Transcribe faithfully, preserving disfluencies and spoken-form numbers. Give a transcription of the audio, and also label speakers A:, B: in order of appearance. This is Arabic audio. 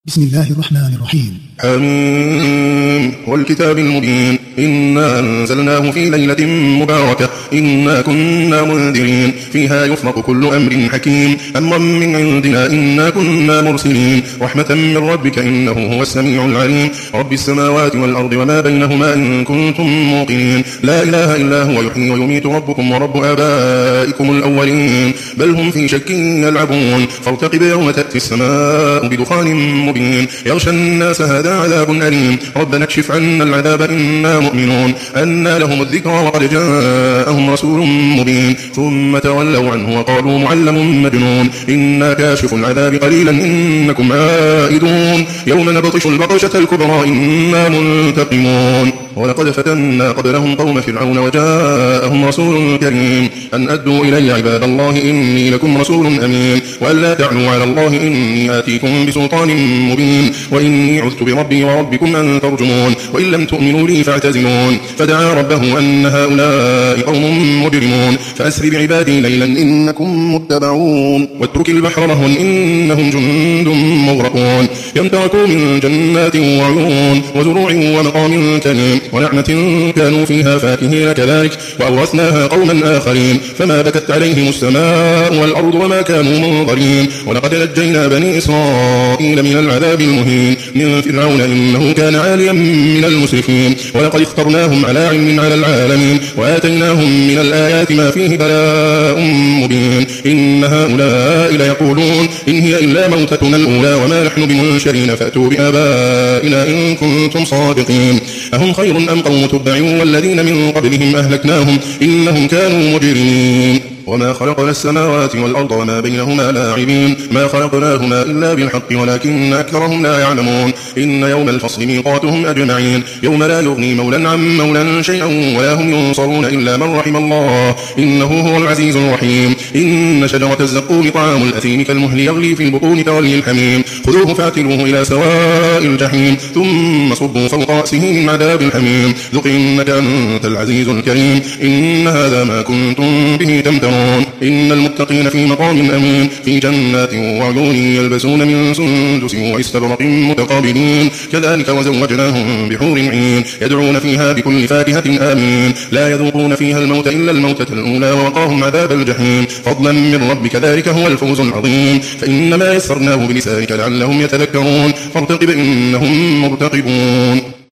A: بسم الله الرحمن الرحيم.
B: حميم والكتاب المبين إنا أنزلناه في ليلة مباركة إنا كنا منذرين فيها يفرق كل أمر حكيم أمرا من عندنا إنا كنا مرسلين رحمة من ربك إنه هو السميع العليم رب السماوات والأرض وما بينهما إن كنتم موقنين لا إله إلا هو يحيي ويميت ربكم ورب آبائكم الأولين بل هم في شك يلعبون فارتقب يوم تأتي السماء بدخان مبين يغشى الناس هذا عذاب أليم ربنا اكشف عنا العذاب إنا مؤمنون أنى لهم الذكرى وقد جاءهم رسول مبين ثم تولوا عنه وقالوا معلم مجنون إنا كاشف العذاب قليلا إنكم عائدون يوم نبطش البطشة الكبرى إنا منتقمون ولقد فتنا قبلهم قوم فرعون وجاءهم رسول كريم أن أدوا إلي عباد الله إني لكم رسول أمين وأن لا تعلوا على الله إني آتيكم بسلطان مبين وإني عذت بربي وربكم أن ترجمون وإن لم تؤمنوا لي فاعتزلون فدعا ربه أن هؤلاء قوم مجرمون فأسر بعبادي ليلا إنكم متبعون واترك البحر رهوا إنهم جند مغرقون كم تركوا من جنات وعيون وزروع ومقام كريم ونعمة كانوا فيها فاكهين كذلك وأورثناها قوما آخرين فما بكت عليهم السماء والأرض وما كانوا منظرين ولقد نجينا بني إسرائيل من العذاب المهين من فرعون إنه كان عاليا من المسرفين ولقد اخترناهم على علم على العالمين وآتيناهم من الآيات ما فيه بلاء مبين إن هؤلاء ليقولون إن هي إلا موتتنا الأولى وما نحن بمنشرين فأتوا بآبائنا إن كنتم صادقين أهم خير أم قوم تبع والذين من قبلهم أهلكناهم إنهم كانوا مجرمين وما خلقنا السماوات والأرض وما بينهما لاعبين ما خلقناهما إلا بالحق ولكن أكثرهم لا يعلمون إن يوم الفصل ميقاتهم أجمعين يوم لا يغني مولا عن مولا شيئا ولا هم ينصرون إلا من رحم الله إنه هو العزيز الرحيم إن شجرة الزقوم طعام الأثيم كالمهل يغلي في البطون كغلي الحميم خذوه فاعتلوه إلى سواء الجحيم ثم صبوا فوق رأسه من عذاب الحميم ذق إنك أنت العزيز الكريم إن هذا ما كنتم به تمترون إن المتقين في مقام أمين في جنات وعيون يلبسون من سندس واستبرق متقابلين كذلك وزوجناهم بحور عين يدعون فيها بكل فاكهة آمين لا يذوقون فيها الموت إلا الموتة الأولى ووقاهم عذاب الجحيم فضلا من ربك ذلك هو الفوز العظيم فإنما يسرناه بلسانك لعلهم يتذكرون فارتقب إنهم مرتقبون